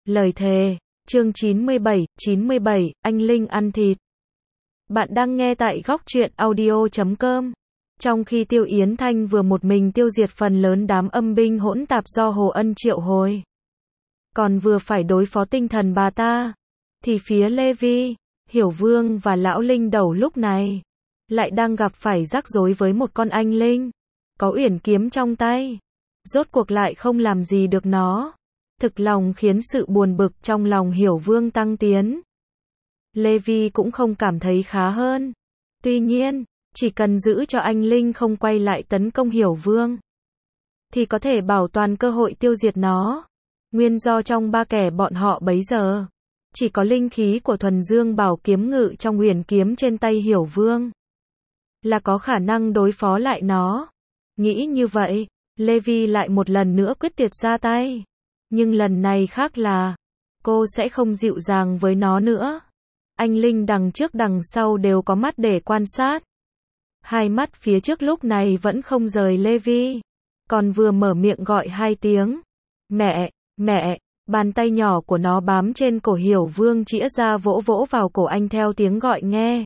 Lời thề, chương 97, anh Linh ăn thịt. Bạn đang nghe tại góc truyện audio.com. Trong khi Tiêu Yến Thanh vừa một mình tiêu diệt phần lớn đám âm binh hỗn tạp do Hồ Ân triệu hồi, còn vừa phải đối phó tinh thần bà ta, thì phía Lê Vi, Hiểu Vương và Lão Linh Đầu lúc này lại đang gặp phải rắc rối với một con anh Linh có uyển kiếm trong tay, rốt cuộc lại không làm gì được nó. Thực lòng khiến sự buồn bực trong lòng Hiểu Vương tăng tiến. Lê Vi cũng không cảm thấy khá hơn. Tuy nhiên, chỉ cần giữ cho anh Linh không quay lại tấn công Hiểu Vương, thì có thể bảo toàn cơ hội tiêu diệt nó. Nguyên do trong ba kẻ bọn họ bấy giờ, chỉ có linh khí của thuần dương bảo kiếm ngự trong huyền kiếm trên tay Hiểu Vương là có khả năng đối phó lại nó. Nghĩ như vậy, Lê Vi lại một lần nữa quyết tuyệt ra tay. Nhưng lần này khác là, cô sẽ không dịu dàng với nó nữa. Anh Linh đằng trước đằng sau đều có mắt để quan sát. Hai mắt phía trước lúc này vẫn không rời Lê Vi, còn vừa mở miệng gọi hai tiếng. Mẹ, mẹ, bàn tay nhỏ của nó bám trên cổ Hiểu Vương chĩa ra vỗ vỗ vào cổ anh theo tiếng gọi nghe.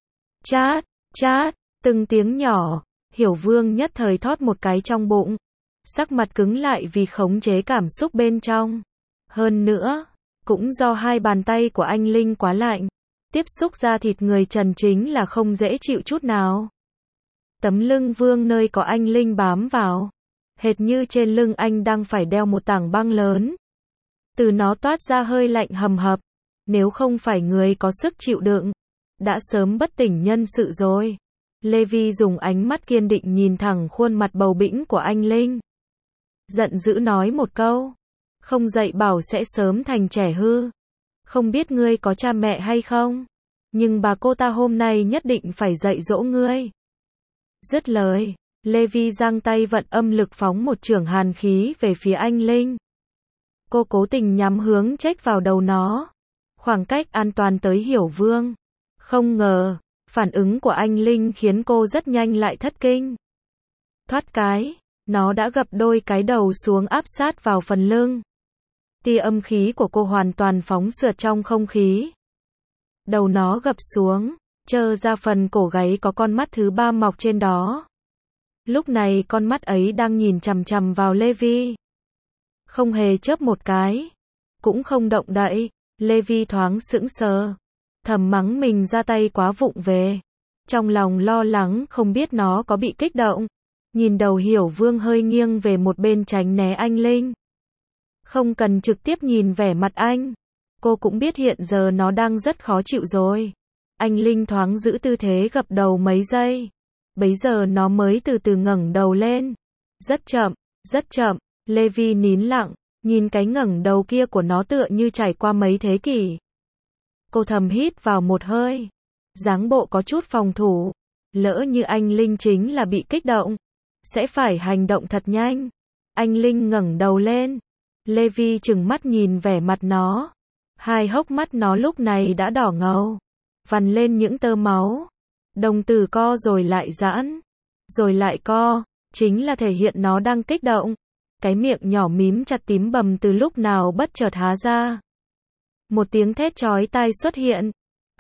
Chát, chát, từng tiếng nhỏ, Hiểu Vương nhất thời thót một cái trong bụng. Sắc mặt cứng lại vì khống chế cảm xúc bên trong. Hơn nữa, cũng do hai bàn tay của anh Linh quá lạnh, tiếp xúc da thịt người Trần chính là không dễ chịu chút nào. Tấm lưng Vương nơi có anh Linh bám vào, hệt như trên lưng anh đang phải đeo một tảng băng lớn. Từ nó toát ra hơi lạnh hầm hập, nếu không phải người có sức chịu đựng, đã sớm bất tỉnh nhân sự rồi. Lê Vi dùng ánh mắt kiên định nhìn thẳng khuôn mặt bầu bĩnh của anh Linh. Giận dữ nói một câu, không dạy bảo sẽ sớm thành trẻ hư. Không biết ngươi có cha mẹ hay không, nhưng bà cô ta hôm nay nhất định phải dạy dỗ ngươi. Dứt lời, Lê Vi giang tay vận âm lực phóng một chưởng hàn khí về phía anh Linh. Cô cố tình nhắm hướng chếch vào đầu nó, khoảng cách an toàn tới Hiểu Vương. Không ngờ, phản ứng của anh Linh khiến cô rất nhanh lại thất kinh. Thoát cái, nó đã gập đôi cái đầu xuống áp sát vào phần lưng. Tia âm khí của cô hoàn toàn phóng sượt trong không khí. Đầu nó gập xuống, trơ ra phần cổ gáy có con mắt thứ ba mọc trên đó. Lúc này con mắt ấy đang nhìn chằm chằm vào Lê Vi, không hề chớp một cái, cũng không động đậy. Lê Vi thoáng sững sờ, thầm mắng mình ra tay quá vụng về. Trong lòng lo lắng không biết nó có bị kích động. Nhìn đầu Hiểu Vương hơi nghiêng về một bên tránh né anh Linh. Không cần trực tiếp nhìn vẻ mặt anh, cô cũng biết hiện giờ nó đang rất khó chịu rồi. Anh Linh thoáng giữ tư thế gập đầu mấy giây, bấy giờ nó mới từ từ ngẩng đầu lên. Rất chậm, Lê Vi nín lặng, nhìn cái ngẩng đầu kia của nó tựa như trải qua mấy thế kỷ. Cô thầm hít vào một hơi, dáng bộ có chút phòng thủ, lỡ như anh Linh chính là bị kích động, sẽ phải hành động thật nhanh. Anh Linh ngẩng đầu lên, Lê Vi trừng mắt nhìn vẻ mặt nó. Hai hốc mắt nó lúc này đã đỏ ngầu, vằn lên những tơ máu. Đồng tử co rồi lại giãn, rồi lại co, chính là thể hiện nó đang kích động. Cái miệng nhỏ mím chặt tím bầm từ lúc nào bất chợt há ra. Một tiếng thét chói tai xuất hiện.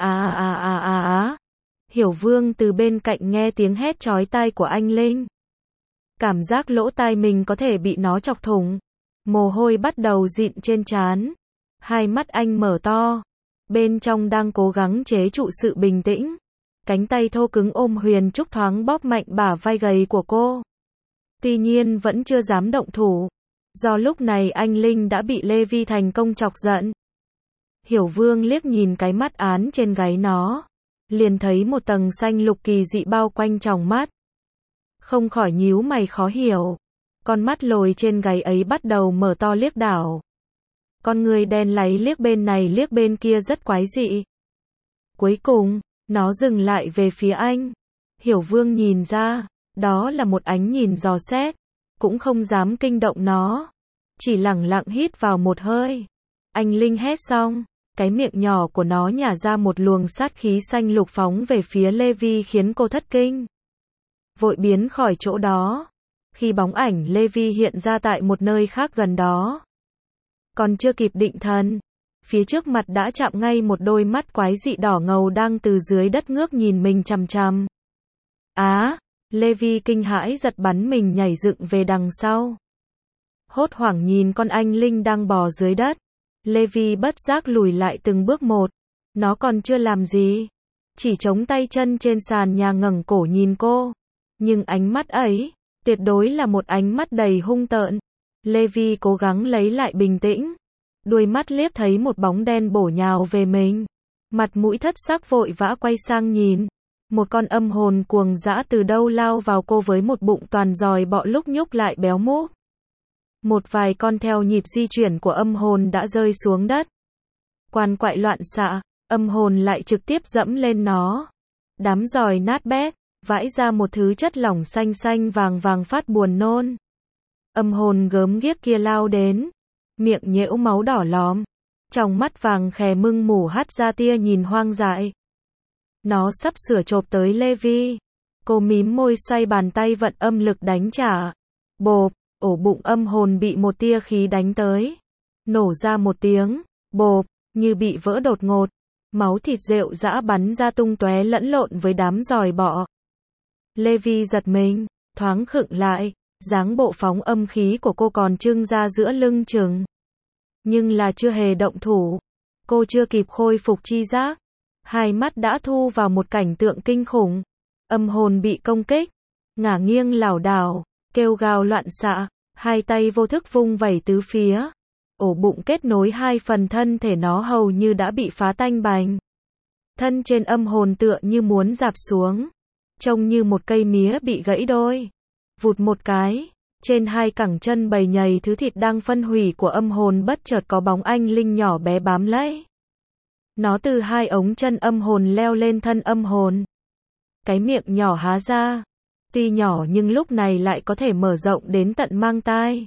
Hiểu Vương từ bên cạnh nghe tiếng hét chói tai của anh Linh, cảm giác lỗ tai mình có thể bị nó chọc thủng. Mồ hôi bắt đầu dịn trên trán. Hai mắt anh mở to, bên trong đang cố gắng chế trụ sự bình tĩnh. Cánh tay thô cứng ôm Huyền Trúc thoáng bóp mạnh bả vai gầy của cô. Tuy nhiên vẫn chưa dám động thủ, do lúc này anh Linh đã bị Lê Vi thành công chọc giận. Hiểu Vương liếc nhìn cái mắt án trên gáy nó, liền thấy một tầng xanh lục kỳ dị bao quanh tròng mắt. Không khỏi nhíu mày khó hiểu. Con mắt lồi trên gáy ấy bắt đầu mở to liếc đảo. Con người đen láy liếc bên này liếc bên kia rất quái dị. Cuối cùng, nó dừng lại về phía anh. Hiểu Vương nhìn ra, đó là một ánh nhìn dò xét, cũng không dám kinh động nó, chỉ lẳng lặng hít vào một hơi. Anh Linh hét xong, cái miệng nhỏ của nó nhả ra một luồng sát khí xanh lục phóng về phía Lê Vi khiến cô thất kinh. Vội biến khỏi chỗ đó, khi bóng ảnh Lê Vi hiện ra tại một nơi khác gần đó. Còn chưa kịp định thần, phía trước mặt đã chạm ngay một đôi mắt quái dị đỏ ngầu đang từ dưới đất ngước nhìn mình chằm chằm. Á, Levi kinh hãi giật bắn mình nhảy dựng về đằng sau. Hốt hoảng nhìn con anh linh đang bò dưới đất. Levi bất giác lùi lại từng bước một. Nó còn chưa làm gì, chỉ chống tay chân trên sàn nhà ngẩng cổ nhìn cô. Nhưng ánh mắt ấy, tuyệt đối là một ánh mắt đầy hung tợn. Levi cố gắng lấy lại bình tĩnh. Đuôi mắt liếc thấy một bóng đen bổ nhào về mình. Mặt mũi thất sắc vội vã quay sang nhìn. Một con âm hồn cuồng dã từ đâu lao vào cô với một bụng toàn giòi bọ lúc nhúc lại béo múp. Một vài con theo nhịp di chuyển của âm hồn đã rơi xuống đất. Quằn quại loạn xạ, âm hồn lại trực tiếp dẫm lên nó. Đám giòi nát bét, vãi ra một thứ chất lỏng xanh xanh vàng vàng phát buồn nôn. Âm hồn gớm ghiếc kia lao đến, miệng nhễu máu đỏ lòm, trong mắt vàng khè mưng mủ hắt ra tia nhìn hoang dại. Nó sắp sửa chộp tới Levi. Cô mím môi xoay bàn tay vận âm lực đánh trả. Bộp, ổ bụng âm hồn bị một tia khí đánh tới. Nổ ra một tiếng, bộp, như bị vỡ đột ngột. Máu thịt rệu rã bắn ra tung tóe lẫn lộn với đám giòi bọ. Levi giật mình, thoáng khựng lại, dáng bộ phóng âm khí của cô còn trưng ra giữa lưng chừng. Nhưng là chưa hề động thủ. Cô chưa kịp khôi phục chi giác. Hai mắt đã thu vào một cảnh tượng kinh khủng. Âm hồn bị công kích, ngả nghiêng lảo đảo, kêu gào loạn xạ, hai tay vô thức vung vẩy tứ phía. Ổ bụng kết nối hai phần thân thể nó hầu như đã bị phá tanh bành. Thân trên âm hồn tựa như muốn rạp xuống, trông như một cây mía bị gãy đôi. Vụt một cái, trên hai cẳng chân bầy nhầy thứ thịt đang phân hủy của âm hồn bất chợt có bóng anh linh nhỏ bé bám lấy. Nó từ hai ống chân âm hồn leo lên thân âm hồn. Cái miệng nhỏ há ra, tuy nhỏ nhưng lúc này lại có thể mở rộng đến tận mang tai.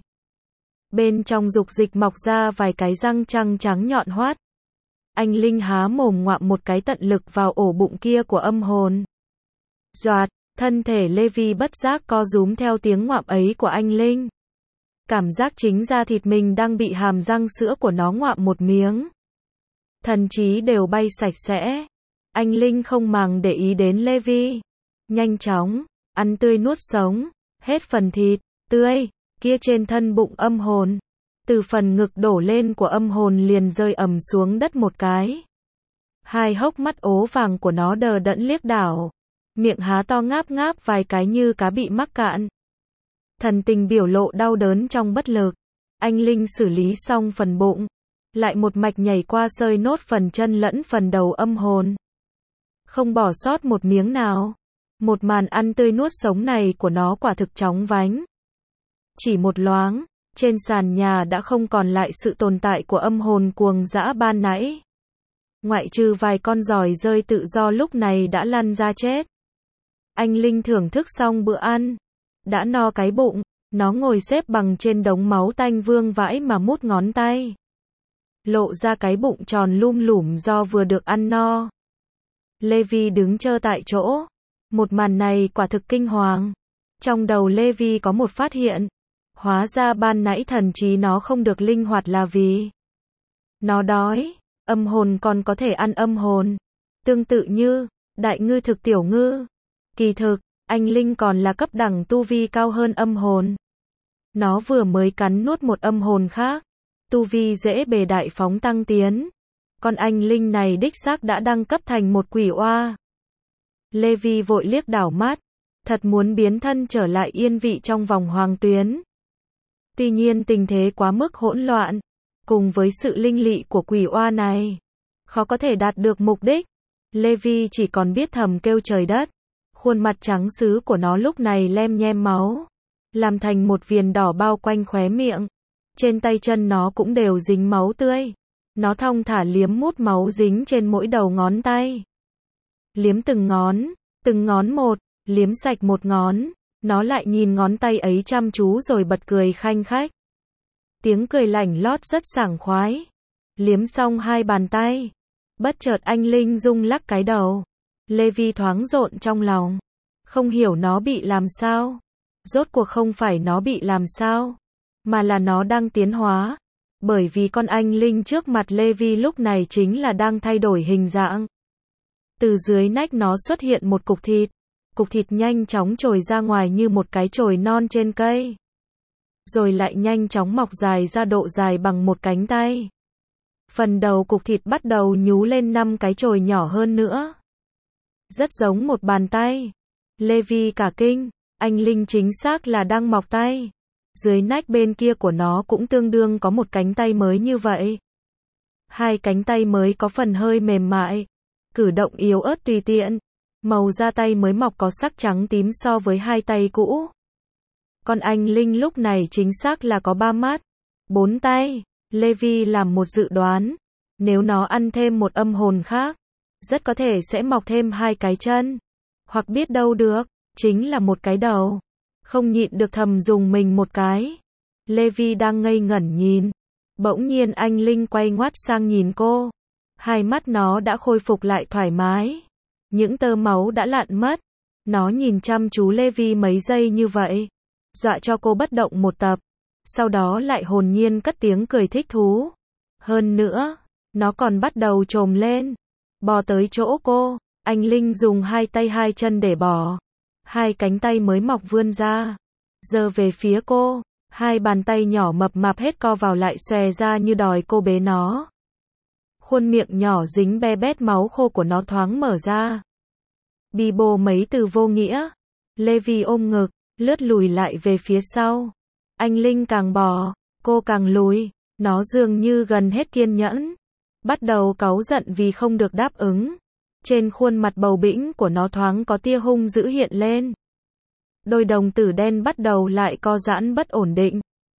Bên trong dục dịch mọc ra vài cái răng trắng trắng nhọn hoắt. Anh linh há mồm ngoạm một cái tận lực vào ổ bụng kia của âm hồn. Doạt, thân thể Levi bất giác co rúm theo tiếng ngoạm ấy của anh linh. Cảm giác chính da thịt mình đang bị hàm răng sữa của nó ngoạm một miếng. Thần trí đều bay sạch sẽ. Anh linh không màng để ý đến Levi. Nhanh chóng, ăn tươi nuốt sống, hết phần thịt tươi kia trên thân bụng âm hồn. Từ phần ngực đổ lên của âm hồn liền rơi ầm xuống đất một cái. Hai hốc mắt ố vàng của nó đờ đẫn liếc đảo. Miệng há to ngáp ngáp vài cái như cá bị mắc cạn. Thần tình biểu lộ đau đớn trong bất lực. Anh linh xử lý xong phần bụng, lại một mạch nhảy qua sơi nốt phần chân lẫn phần đầu âm hồn. Không bỏ sót một miếng nào. Một màn ăn tươi nuốt sống này của nó quả thực chóng vánh. Chỉ một loáng, trên sàn nhà đã không còn lại sự tồn tại của âm hồn cuồng dã ban nãy. Ngoại trừ vài con giòi rơi tự do lúc này đã lăn ra chết. Anh linh thưởng thức xong bữa ăn, đã no cái bụng, nó ngồi xếp bằng trên đống máu tanh vương vãi mà mút ngón tay. Lộ ra cái bụng tròn lum lủm do vừa được ăn no. Levi đứng trơ tại chỗ. Một màn này quả thực kinh hoàng. Trong đầu Levi có một phát hiện. Hóa ra ban nãy thần trí nó không được linh hoạt là vì nó đói. Âm hồn còn có thể ăn âm hồn. Tương tự như đại ngư thực tiểu ngư. Kỳ thực, anh linh còn là cấp đẳng tu vi cao hơn âm hồn. Nó vừa mới cắn nuốt một âm hồn khác. Tu vi dễ bề đại phóng tăng tiến. Con anh linh này đích xác đã đăng cấp thành một quỷ oa. Levi vội liếc đảo mắt. Thật muốn biến thân trở lại yên vị trong vòng hoàng tuyến. Tuy nhiên tình thế quá mức hỗn loạn. Cùng với sự linh lị của quỷ oa này, khó có thể đạt được mục đích. Levi chỉ còn biết thầm kêu trời đất. Khuôn mặt trắng sứ của nó lúc này lem nhem máu, làm thành một viền đỏ bao quanh khóe miệng. Trên tay chân nó cũng đều dính máu tươi. Nó thong thả liếm mút máu dính trên mỗi đầu ngón tay. Liếm từng ngón một, liếm sạch một ngón. Nó lại nhìn ngón tay ấy chăm chú rồi bật cười khanh khách. Tiếng cười lảnh lót rất sảng khoái. Liếm xong hai bàn tay, bất chợt anh linh rung lắc cái đầu. Levi thoáng rộn trong lòng. Không hiểu nó bị làm sao. Rốt cuộc không phải nó bị làm sao, mà là nó đang tiến hóa. Bởi vì con anh linh trước mặt Levi lúc này chính là đang thay đổi hình dạng. Từ dưới nách nó xuất hiện một cục thịt. Cục thịt nhanh chóng trồi ra ngoài như một cái chồi non trên cây. Rồi lại nhanh chóng mọc dài ra độ dài bằng một cánh tay. Phần đầu cục thịt bắt đầu nhú lên 5 cái chồi nhỏ hơn nữa. Rất giống một bàn tay. Levi cả kinh, anh linh chính xác là đang mọc tay. Dưới nách bên kia của nó cũng tương đương có một cánh tay mới như vậy. Hai cánh tay mới có phần hơi mềm mại, cử động yếu ớt tùy tiện. Màu da tay mới mọc có sắc trắng tím so với hai tay cũ. Con anh linh lúc này chính xác là có 3 mắt, 4 tay. Levi làm một dự đoán. Nếu nó ăn thêm một âm hồn khác, rất có thể sẽ mọc thêm 2 cái chân. Hoặc biết đâu được, chính là một cái đầu. Không nhịn được thầm dùng mình một cái. Levi đang ngây ngẩn nhìn. Bỗng nhiên anh linh quay ngoắt sang nhìn cô. Hai mắt nó đã khôi phục lại thoải mái. Những tơ máu đã lặn mất. Nó nhìn chăm chú Levi mấy giây như vậy. Dọa cho cô bất động một tập. Sau đó lại hồn nhiên cất tiếng cười thích thú. Hơn nữa, nó còn bắt đầu chồm lên. Bò tới chỗ cô. Anh linh dùng hai tay hai chân để bò. Hai cánh tay mới mọc vươn ra. Giơ về phía cô. Hai bàn tay nhỏ mập mạp hết co vào lại xòe ra như đòi cô bế nó. Khuôn miệng nhỏ dính be bét máu khô của nó thoáng mở ra. Bi bô mấy từ vô nghĩa. Levi ôm ngực, lướt lùi lại về phía sau. Anh linh càng bò, cô càng lùi. Nó dường như gần hết kiên nhẫn. Bắt đầu cáu giận vì không được đáp ứng. Trên khuôn mặt bầu bĩnh của nó thoáng có tia hung dữ hiện lên. Đôi đồng tử đen bắt đầu lại co giãn bất ổn định.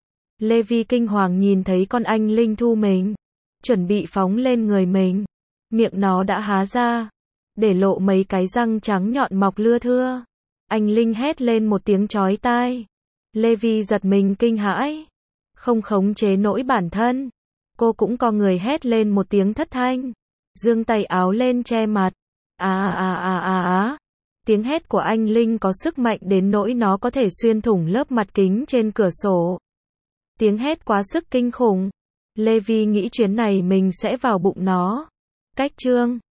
Levi kinh hoàng nhìn thấy con anh linh thu mình. Chuẩn bị phóng lên người mình. Miệng nó đã há ra. Để lộ mấy cái răng trắng nhọn mọc lưa thưa. Anh linh hét lên một tiếng chói tai. Levi giật mình kinh hãi. Không khống chế nổi bản thân. Cô cũng co người hét lên một tiếng thất thanh. Giương tay áo lên che mặt. Tiếng hét của anh linh có sức mạnh đến nỗi nó có thể xuyên thủng lớp mặt kính trên cửa sổ. Tiếng hét quá sức kinh khủng. Levi nghĩ chuyến này mình sẽ vào bụng nó. Cách chương